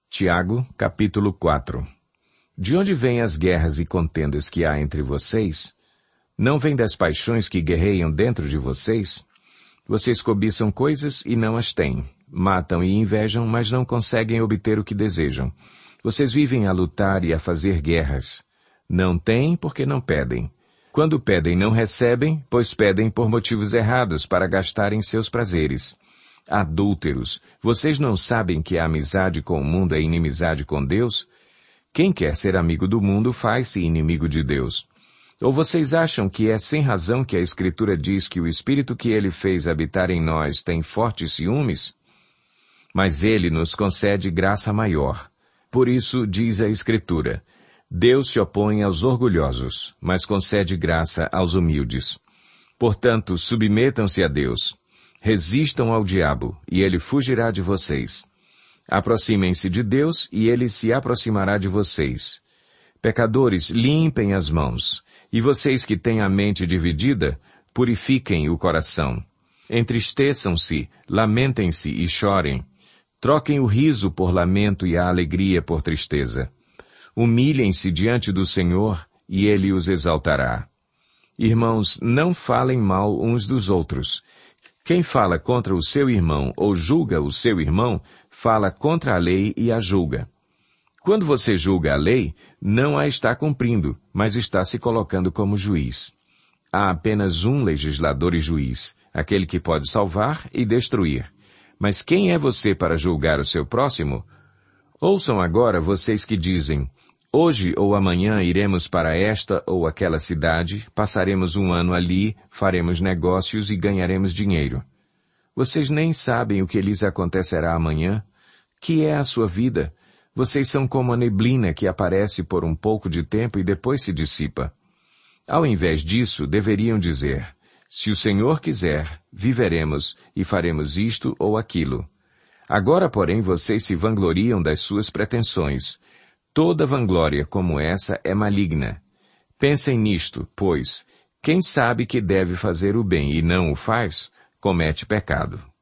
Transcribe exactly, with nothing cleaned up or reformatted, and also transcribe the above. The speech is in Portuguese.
Tiago, capítulo quatro. De onde vêm as guerras e contendas que há entre vocês? Não vêm das paixões que guerreiam dentro de vocês? Vocês cobiçam coisas e não as têm. Matam e invejam, mas não conseguem obter o que desejam. Vocês vivem a lutar e a fazer guerras. Não têm porque não pedem. Quando pedem, não recebem, pois pedem por motivos errados para gastarem seus prazeres. Adúlteros, vocês não sabem que a amizade com o mundo é inimizade com Deus? Quem quer ser amigo do mundo faz-se inimigo de Deus. Ou vocês acham que é sem razão que a Escritura diz que o Espírito que Ele fez habitar em nós tem fortes ciúmes? Mas Ele nos concede graça maior. Por isso, diz a Escritura, Deus se opõe aos orgulhosos, mas concede graça aos humildes. Portanto, submetam-se a Deus. Resistam ao diabo, e ele fugirá de vocês. Aproximem-se de Deus, e ele se aproximará de vocês. Pecadores, limpem as mãos, e vocês que têm a mente dividida, purifiquem o coração. Entristeçam-se, lamentem-se e chorem. Troquem o riso por lamento e a alegria por tristeza. Humilhem-se diante do Senhor, e Ele os exaltará. Irmãos, não falem mal uns dos outros. Quem fala contra o seu irmão ou julga o seu irmão, fala contra a lei e a julga. Quando você julga a lei, não a está cumprindo, mas está se colocando como juiz. Há apenas um legislador e juiz, aquele que pode salvar e destruir. Mas quem é você para julgar o seu próximo? Ouçam agora vocês que dizem, hoje ou amanhã iremos para esta ou aquela cidade, passaremos um ano ali, faremos negócios e ganharemos dinheiro. Vocês nem sabem o que lhes acontecerá amanhã? Que é a sua vida? Vocês são como a neblina que aparece por um pouco de tempo e depois se dissipa. Ao invés disso, deveriam dizer, se o Senhor quiser, viveremos e faremos isto ou aquilo. Agora, porém, vocês se vangloriam das suas pretensões. Toda vanglória como essa é maligna. Pensem nisto, pois, quem sabe que deve fazer o bem e não o faz, comete pecado.